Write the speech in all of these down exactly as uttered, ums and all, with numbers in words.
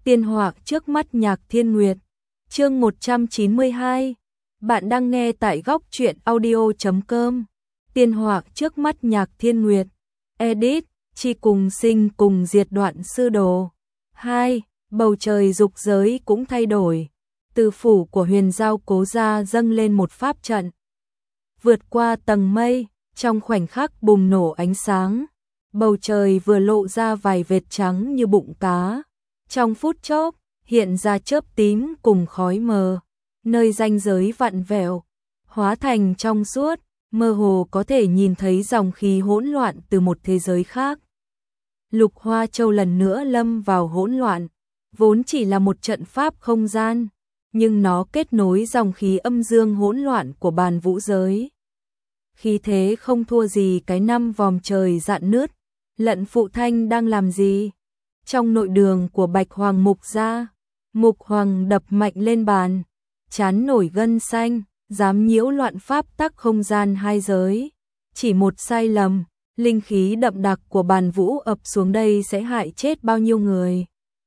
Tiên họa trước mắt Nhạc Thiên Nguyệt. Chương một trăm chín mươi hai. Bạn đang nghe tại góc truyện audio chấm com. Tiên họa trước mắt Nhạc Thiên Nguyệt. Edit, chi cùng sinh cùng diệt đoạn sư đồ. hai. Bầu trời dục giới cũng thay đổi. Từ phủ của Huyền Giao Cố gia dâng lên một pháp trận. Vượt qua tầng mây, trong khoảnh khắc bùng nổ ánh sáng. Bầu trời vừa lộ ra vài vệt trắng như bụng cá. Trong phút chốc, hiện ra chớp tím cùng khói mờ. Nơi ranh giới vặn vẹo, hóa thành trong suốt, mơ hồ có thể nhìn thấy dòng khí hỗn loạn từ một thế giới khác. Lục Hoa Châu lần nữa lâm vào hỗn loạn, vốn chỉ là một trận pháp không gian, nhưng nó kết nối dòng khí âm dương hỗn loạn của bàn vũ giới. Khí thế không thua gì cái năm vòm trời rạn nứt. Lận Phụ Thanh đang làm gì? Trong nội đường của Bạch Hoàng Mục gia, Mục Hoàng đập mạnh lên bàn, chán nổi gân xanh, dám nhiễu loạn pháp tắc không gian hai giới. Chỉ một sai lầm, linh khí đậm đặc của bàn vũ ập xuống đây sẽ hại chết bao nhiêu người.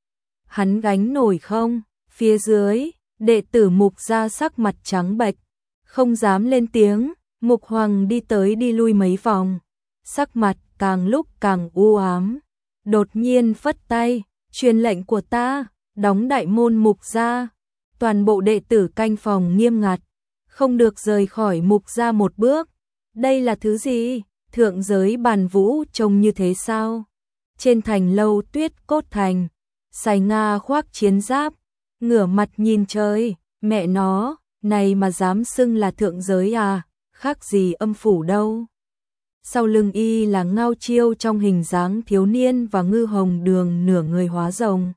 Hắn gánh nổi không? Phía dưới, đệ tử Mục gia sắc mặt trắng bệch, không dám lên tiếng. Mục Hoàng đi tới đi lui mấy vòng, sắc mặt càng lúc càng u ám. Đột nhiên phất tay, truyền lệnh của ta, đóng đại môn Mục gia. Toàn bộ đệ tử canh phòng nghiêm ngặt, không được rời khỏi Mục gia một bước. Đây là thứ gì? Thượng giới bàn vũ trông như thế sao? Trên thành lâu Tuyết Cốt Thành, Sài Nga khoác chiến giáp, ngửa mặt nhìn trời, mẹ nó, này mà dám xưng là thượng giới à, khác gì âm phủ đâu. Sau lưng y là Ngao Chiêu trong hình dáng thiếu niên và Ngư Hồng Đường nửa người hóa rồng.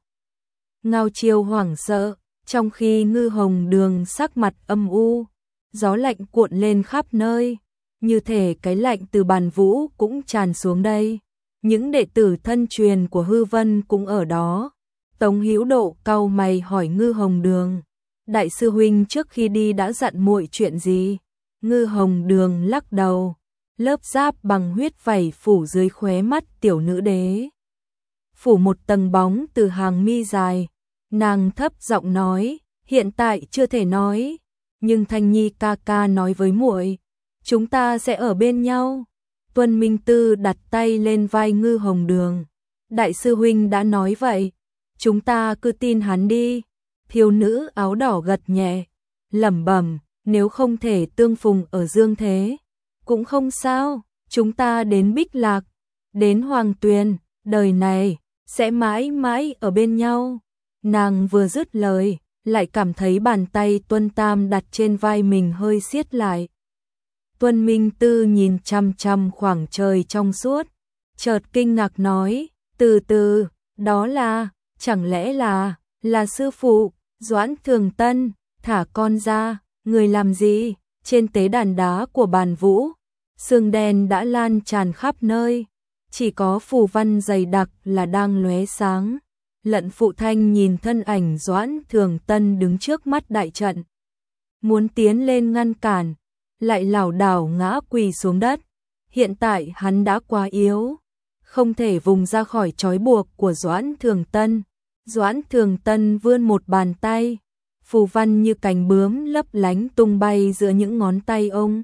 Ngao Chiêu hoảng sợ, trong khi Ngư Hồng Đường sắc mặt âm u, gió lạnh cuộn lên khắp nơi, như thể cái lạnh từ bàn vũ cũng tràn xuống đây. Những đệ tử thân truyền của Hư Vân cũng ở đó. Tống Hữu Độ cau mày hỏi Ngư Hồng Đường, đại sư huynh trước khi đi đã dặn muội chuyện gì? Ngư Hồng Đường lắc đầu, lớp giáp bằng huyết vảy phủ dưới khóe mắt tiểu nữ đế. Phủ một tầng bóng từ hàng mi dài, nàng thấp giọng nói, hiện tại chưa thể nói, nhưng Thanh Nhi ca ca nói với muội, chúng ta sẽ ở bên nhau. Tuân Minh Tư đặt tay lên vai Ngư Hồng Đường, đại sư huynh đã nói vậy, chúng ta cứ tin hắn đi. Thiếu nữ áo đỏ gật nhẹ, lẩm bẩm, nếu không thể tương phùng ở dương thế, cũng không sao, chúng ta đến Bích Lạc, đến Hoàng Tuyền, đời này sẽ mãi mãi ở bên nhau. Nàng vừa dứt lời, lại cảm thấy bàn tay Tuân Tam đặt trên vai mình hơi siết lại. Tuân Minh Tư nhìn chăm chăm khoảng trời trong suốt, chợt kinh ngạc nói, từ từ, đó là, chẳng lẽ là, là sư phụ, Doãn Thường Tân, thả con ra, người làm gì? Trên tế đàn đá của bàn vũ, sương đen đã lan tràn khắp nơi, chỉ có phù văn dày đặc là đang lóe sáng. Lận Phụ Thanh nhìn thân ảnh Doãn Thường Tân đứng trước mắt đại trận, muốn tiến lên ngăn cản, lại lảo đảo ngã quỳ xuống đất. Hiện tại hắn đã quá yếu, không thể vùng ra khỏi trói buộc của Doãn Thường Tân. Doãn Thường Tân vươn một bàn tay, phù văn như cánh bướm lấp lánh tung bay giữa những ngón tay ông.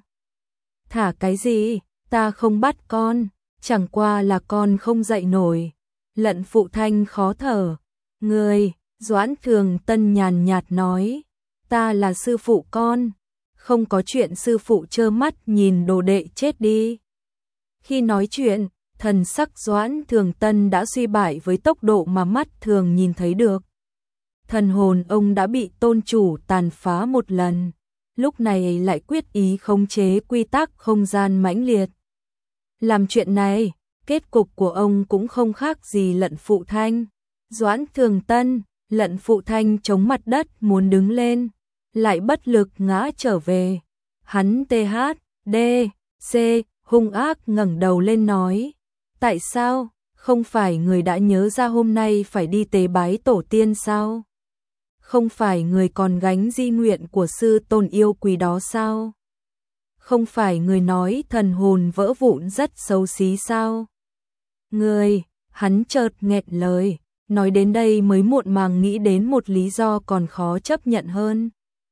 Thả cái gì? Ta không bắt con, chẳng qua là con không dậy nổi. Lận Phụ Thanh khó thở. Người, Doãn Thường Tân nhàn nhạt nói, ta là sư phụ con, không có chuyện sư phụ trơ mắt nhìn đồ đệ chết đi. Khi nói chuyện, thần sắc Doãn Thường Tân đã suy bại với tốc độ mà mắt thường nhìn thấy được. Thần hồn ông đã bị tôn chủ tàn phá một lần, lúc này lại quyết ý khống chế quy tắc không gian mãnh liệt. Làm chuyện này, kết cục của ông cũng không khác gì Lận Phụ Thanh. Doãn Thường Tân, Lận Phụ Thanh chống mặt đất muốn đứng lên, lại bất lực ngã trở về. Hắn tê hát, đê, xê, hung ác ngẩng đầu lên nói, tại sao, không phải người đã nhớ ra hôm nay phải đi tế bái tổ tiên sao? Không phải người còn gánh di nguyện của sư tôn yêu quý đó sao? Không phải người nói thần hồn vỡ vụn rất xấu xí sao? Người, hắn chợt nghẹn lời, Nói đến đây mới muộn màng nghĩ đến một lý do còn khó chấp nhận hơn.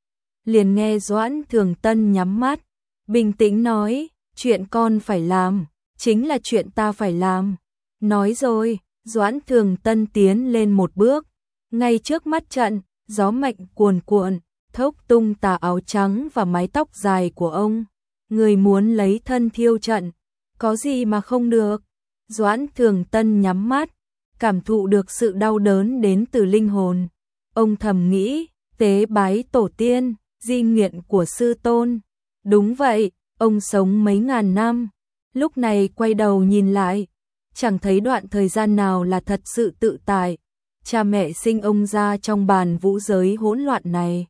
Liền nghe Doãn Thường Tân nhắm mắt, bình tĩnh nói, chuyện con phải làm, chính là chuyện ta phải làm. Nói rồi, Doãn Thường Tân tiến lên một bước, ngay trước mắt trận, gió mạnh cuồn cuộn, thốc tung tà áo trắng và mái tóc dài của ông. Người muốn lấy thân thiêu trận, có gì mà không được. Doãn Thường Tân nhắm mắt, cảm thụ được sự đau đớn đến từ linh hồn. Ông thầm nghĩ, tế bái tổ tiên, di nguyện của sư tôn. Đúng vậy, ông sống mấy ngàn năm, lúc này quay đầu nhìn lại, chẳng thấy đoạn thời gian nào là thật sự tự tại. Cha mẹ sinh ông ra trong bàn vũ giới hỗn loạn này,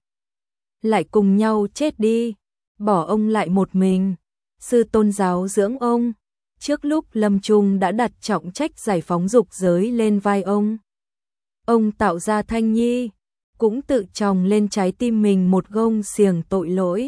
lại cùng nhau chết đi, bỏ ông lại một mình. Sư tôn giáo dưỡng ông, trước lúc lâm chung đã đặt trọng trách giải phóng dục giới lên vai ông. Ông tạo ra thai nhi, cũng tự tròng lên trái tim mình một gông xiềng tội lỗi.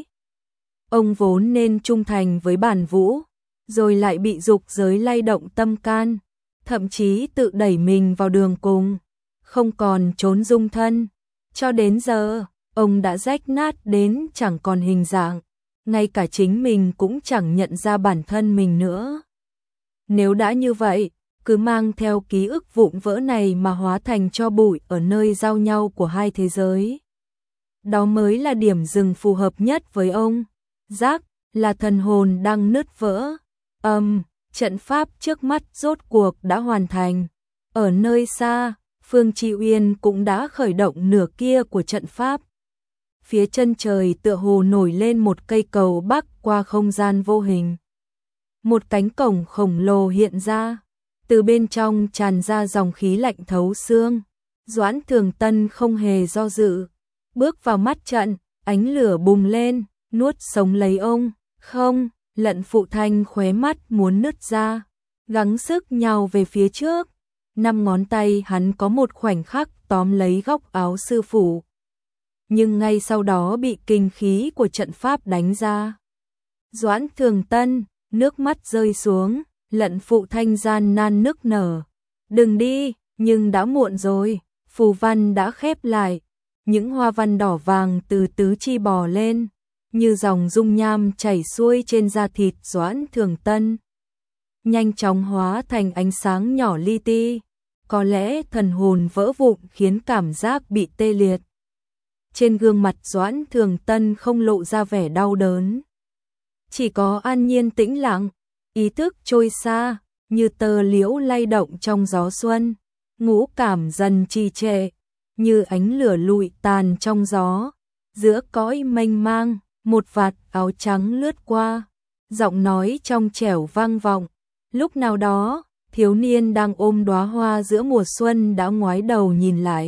Ông vốn nên trung thành với bản vũ, rồi lại bị dục giới lay động tâm can, thậm chí tự đẩy mình vào đường cùng, không còn trốn dung thân. Cho đến giờ, ông đã rách nát đến chẳng còn hình dạng, ngay cả chính mình cũng chẳng nhận ra bản thân mình nữa. Nếu đã như vậy, cứ mang theo ký ức vụn vỡ này mà hóa thành tro bụi ở nơi giao nhau của hai thế giới. Đó mới là điểm dừng phù hợp nhất với ông. Giác là thần hồn đang nứt vỡ. Âm, um, trận pháp trước mắt rốt cuộc đã hoàn thành. Ở nơi xa, Phương Chi Uyên cũng đã khởi động nửa kia của trận pháp. Phía chân trời tựa hồ nổi lên một cây cầu bắc qua không gian vô hình. Một cánh cổng khổng lồ hiện ra, từ bên trong tràn ra dòng khí lạnh thấu xương. Doãn Thường Tân không hề do dự, bước vào mắt trận, ánh lửa bùng lên, nuốt sống lấy ông. Không, Lận Phụ Thanh khóe mắt muốn nứt ra, gắng sức nhào về phía trước. Năm ngón tay hắn có một khoảnh khắc tóm lấy góc áo sư phụ, nhưng ngay sau đó bị kinh khí của trận pháp đánh ra. Doãn Thường Tân, nước mắt rơi xuống, Lận Phụ Thanh gian nan nức nở. Đừng đi, nhưng đã muộn rồi, phù văn đã khép lại, những hoa văn đỏ vàng từ tứ chi bò lên, như dòng dung nham chảy xuôi trên da thịt Doãn Thường Tân. Nhanh chóng hóa thành ánh sáng nhỏ li ti, có lẽ thần hồn vỡ vụn khiến cảm giác bị tê liệt. Trên gương mặt Doãn Thường Tân không lộ ra vẻ đau đớn, chỉ có an nhiên tĩnh lặng, ý thức trôi xa, như tơ liễu lay động trong gió xuân, ngũ cảm dần trì trệ, như ánh lửa lụi tàn trong gió. Giữa cõi mênh mang, một vạt áo trắng lướt qua, giọng nói trong trẻo vang vọng. Lúc nào đó, thiếu niên đang ôm đóa hoa giữa mùa xuân đã ngoái đầu nhìn lại,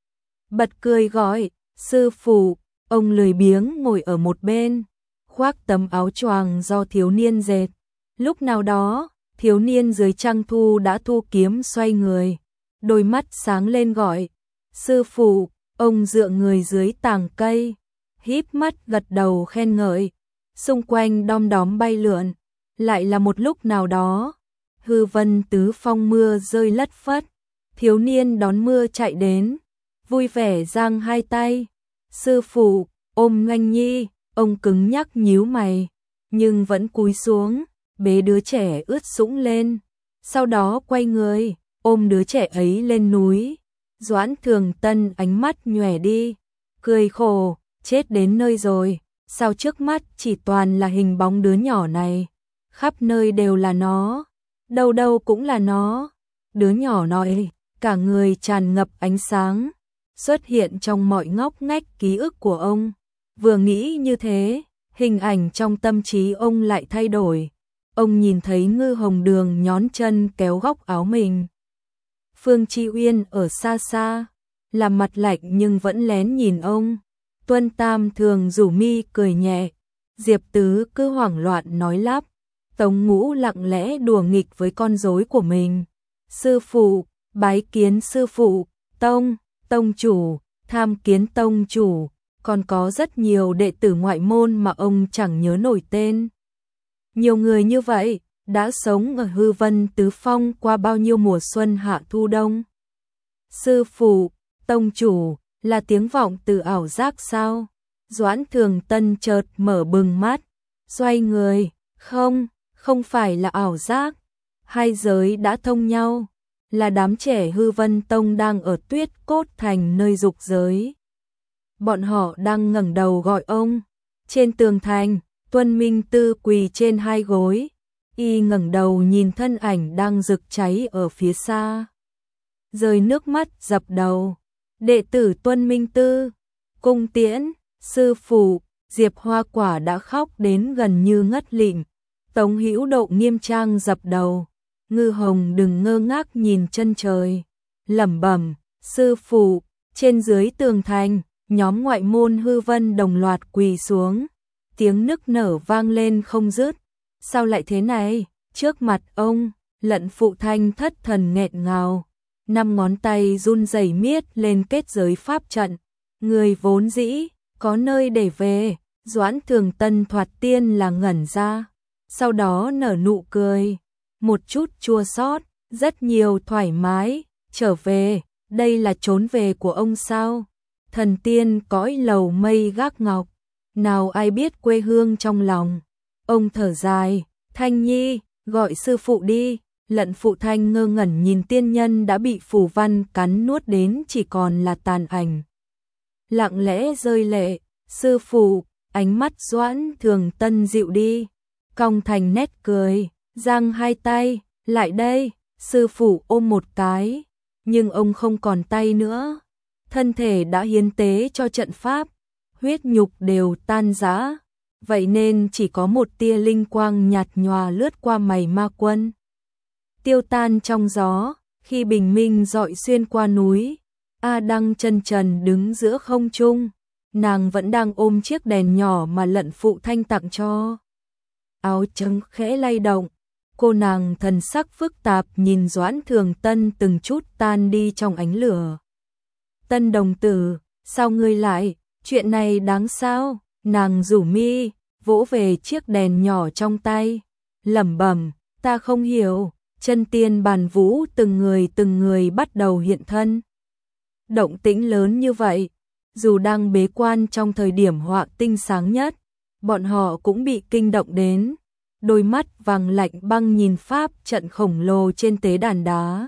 bật cười gọi, sư phụ. Ông lười biếng ngồi ở một bên, khoác tấm áo choàng do thiếu niên dệt. Lúc nào đó, thiếu niên dưới trăng thu đã thu kiếm xoay người, đôi mắt sáng lên gọi, sư phụ. Ông dựa người dưới tàng cây, híp mắt gật đầu khen ngợi. Xung quanh đom đóm bay lượn. Lại là một lúc nào đó, hư vân tứ phong mưa rơi lất phất, thiếu niên đón mưa chạy đến, vui vẻ giang hai tay. Sư phụ, ôm Ngoanh Nhi. Ông cứng nhắc nhíu mày, nhưng vẫn cúi xuống, bế đứa trẻ ướt sũng lên, sau đó quay người, ôm đứa trẻ ấy lên núi. Doãn Thường Tân ánh mắt nhòe đi, cười khổ, chết đến nơi rồi, sao trước mắt chỉ toàn là hình bóng đứa nhỏ này, khắp nơi đều là nó, đâu đâu cũng là nó. Đứa nhỏ nói, cả người tràn ngập ánh sáng, xuất hiện trong mọi ngóc ngách ký ức của ông. Vừa nghĩ như thế, hình ảnh trong tâm trí ông lại thay đổi. Ông nhìn thấy Ngư Hồng Đường nhón chân kéo góc áo mình. Phương Chi Uyên ở xa xa, làm mặt lạnh nhưng vẫn lén nhìn ông. Tuân Tam thường rủ mi cười nhẹ. Diệp Tứ cứ hoảng loạn nói lắp. Tống Ngũ lặng lẽ đùa nghịch với con rối của mình. Sư phụ, bái kiến sư phụ. Tông, tông chủ, tham kiến tông chủ. Còn có rất nhiều đệ tử ngoại môn mà ông chẳng nhớ nổi tên. Nhiều người như vậy, đã sống ở hư vân tứ phong qua bao nhiêu mùa xuân hạ thu đông. Sư phụ, tông chủ, là tiếng vọng từ ảo giác sao? Doãn Thường Tân chợt mở bừng mắt, xoay người, không, không phải là ảo giác, hai giới đã thông nhau, là đám trẻ Hư Vân Tông đang ở Tuyết Cốt Thành nơi dục giới. Bọn họ đang ngẩng đầu gọi ông. Trên tường thành, Tuân Minh Tư quỳ trên hai gối, y ngẩng đầu nhìn thân ảnh đang rực cháy ở phía xa. Rơi nước mắt dập đầu, đệ tử Tuân Minh Tư, cung tiễn, sư phụ, Diệp Hoa Quả đã khóc đến gần như ngất lịm. Tống Hữu Độ nghiêm trang dập đầu, Ngư Hồng đừng ngơ ngác nhìn chân trời, lẩm bẩm, sư phụ. Trên dưới tường thành, nhóm ngoại môn Hư Vân đồng loạt quỳ xuống, tiếng nức nở vang lên không dứt. Sao lại thế này? Trước mặt ông, Lận Phụ Thanh thất thần nghẹn ngào, năm ngón tay run rẩy miết lên kết giới pháp trận. Người vốn dĩ có nơi để về, Doãn Thường Tân thoạt tiên là ngẩn ra, sau đó nở nụ cười, một chút chua xót, rất nhiều thoải mái, trở về, đây là trốn về của ông sao? Thần tiên cõi lầu mây gác ngọc, nào ai biết quê hương trong lòng. Ông thở dài, Thanh Nhi, gọi sư phụ đi. Lận Phụ Thanh ngơ ngẩn nhìn tiên nhân đã bị phù văn cắn nuốt đến chỉ còn là tàn ảnh. Lặng lẽ rơi lệ, sư phụ, ánh mắt Doãn Thường Tân dịu đi, cong thành nét cười, giang hai tay, lại đây, sư phụ ôm một cái, nhưng ông không còn tay nữa. Thân thể đã hiến tế cho trận pháp, huyết nhục đều tan rã, vậy nên chỉ có một tia linh quang nhạt nhòa lướt qua mày ma quân. Tiêu tan trong gió, khi bình minh dọi xuyên qua núi, A Đăng chân trần đứng giữa không trung, nàng vẫn đang ôm chiếc đèn nhỏ mà Lận Phụ Thanh tặng cho. Áo trắng khẽ lay động, cô nàng thần sắc phức tạp nhìn Doãn Thường Tân từng chút tan đi trong ánh lửa. Tân đồng tử, sao ngươi lại, chuyện này đáng sao? Nàng rủ mi, vỗ về chiếc đèn nhỏ trong tay, lẩm bẩm, ta không hiểu. Chân tiên bàn vũ từng người từng người bắt đầu hiện thân. Động tĩnh lớn như vậy, dù đang bế quan trong thời điểm họa tinh sáng nhất, bọn họ cũng bị kinh động đến. Đôi mắt vàng lạnh băng nhìn pháp trận khổng lồ trên tế đàn đá.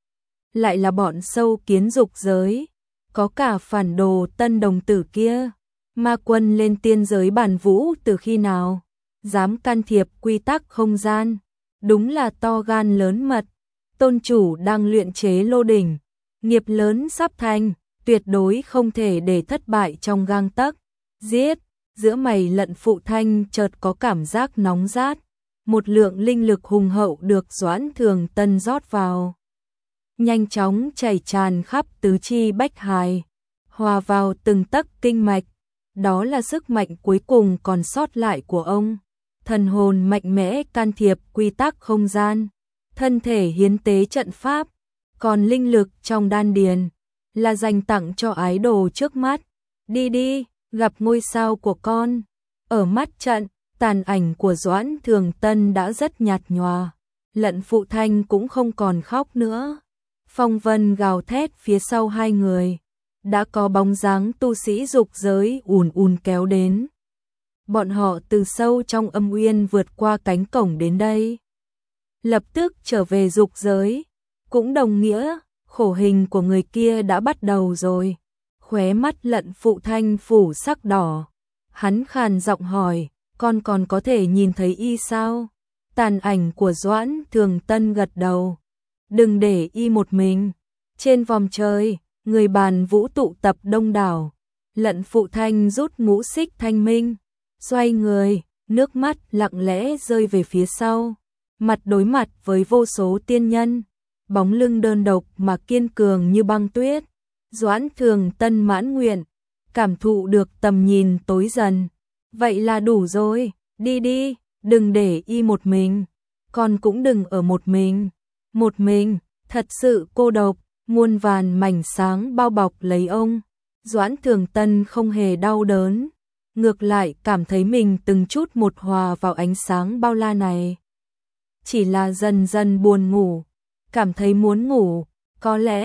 Lại là bọn sâu kiến dục giới, có cả phản đồ tân đồng tử kia. Ma quân lên tiên giới bàn vũ từ khi nào? Dám can thiệp quy tắc không gian. Đúng là to gan lớn mật. Tôn chủ đang luyện chế lô đỉnh, nghiệp lớn sắp thành, tuyệt đối không thể để thất bại trong gang tấc. Giết, giữa mày Lận Phụ Thanh chợt có cảm giác nóng rát, một lượng linh lực hùng hậu được Doãn Thường Tân rót vào, nhanh chóng chảy tràn khắp tứ chi bách hài, hòa vào từng tấc kinh mạch. Đó là sức mạnh cuối cùng còn sót lại của ông. Thần hồn mạnh mẽ can thiệp quy tắc không gian, thân thể hiến tế trận pháp, còn linh lực trong đan điền là dành tặng cho ái đồ trước mắt. Đi đi, gặp ngôi sao của con. Ở mắt trận, tàn ảnh của Doãn Thường Tân đã rất nhạt nhòa, Lận Phụ Thanh cũng không còn khóc nữa. Phong vân gào thét phía sau hai người, đã có bóng dáng tu sĩ dục giới ùn ùn kéo đến. Bọn họ từ sâu trong âm uyên vượt qua cánh cổng đến đây, lập tức trở về dục giới, cũng đồng nghĩa khổ hình của người kia đã bắt đầu rồi. Khóe mắt Lận Phụ Thanh phủ sắc đỏ, hắn khàn giọng hỏi, con còn có thể nhìn thấy y sao? Tàn ảnh của Doãn Thường Tân gật đầu, đừng để y một mình. Trên vòm trời, người bàn vũ tụ tập đông đảo, Lận Phụ Thanh rút ngũ xích thanh minh, xoay người, nước mắt lặng lẽ rơi về phía sau, mặt đối mặt với vô số tiên nhân, bóng lưng đơn độc mà kiên cường như băng tuyết. Doãn Thường Tân mãn nguyện, cảm thụ được tầm nhìn tối dần. Vậy là đủ rồi, đi đi, đừng để y một mình, con cũng đừng ở một mình. Một mình, thật sự cô độc, muôn vàn mảnh sáng bao bọc lấy ông. Doãn Thường Tân không hề đau đớn, ngược lại cảm thấy mình từng chút một hòa vào ánh sáng bao la này. Chỉ là dần dần buồn ngủ, cảm thấy muốn ngủ, có lẽ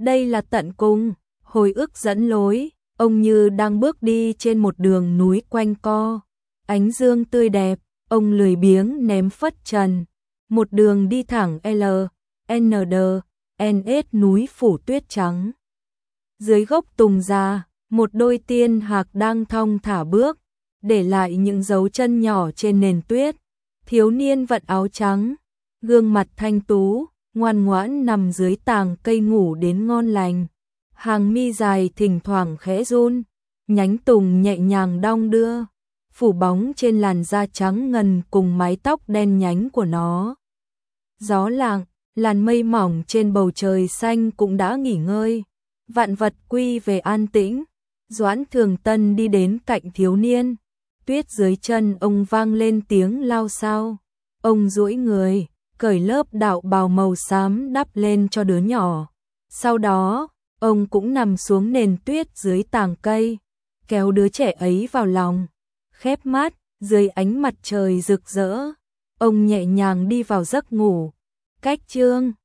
Đây là tận cùng, hồi ức dẫn lối, ông như đang bước đi trên một đường núi quanh co. Ánh dương tươi đẹp, ông lười biếng ném phất trần. Một đường đi thẳng L, N D, N S núi phủ tuyết trắng. Dưới gốc tùng già, một đôi tiên hạc đang thong thả bước, để lại những dấu chân nhỏ trên nền tuyết. Thiếu niên vận áo trắng, gương mặt thanh tú, ngoan ngoãn nằm dưới tàng cây ngủ đến ngon lành. Hàng mi dài thỉnh thoảng khẽ run, nhánh tùng nhẹ nhàng đong đưa, phủ bóng trên làn da trắng ngần cùng mái tóc đen nhánh của nó. Gió lặng, làn mây mỏng trên bầu trời xanh cũng đã nghỉ ngơi, vạn vật quy về an tĩnh. Doãn Thường Tân đi đến cạnh thiếu niên, tuyết dưới chân ông vang lên tiếng lao xao. Ông duỗi người, cởi lớp đạo bào màu xám đắp lên cho đứa nhỏ. Sau đó, ông cũng nằm xuống nền tuyết dưới tàng cây, kéo đứa trẻ ấy vào lòng. Khép mắt, dưới ánh mặt trời rực rỡ, ông nhẹ nhàng đi vào giấc ngủ. Cách chương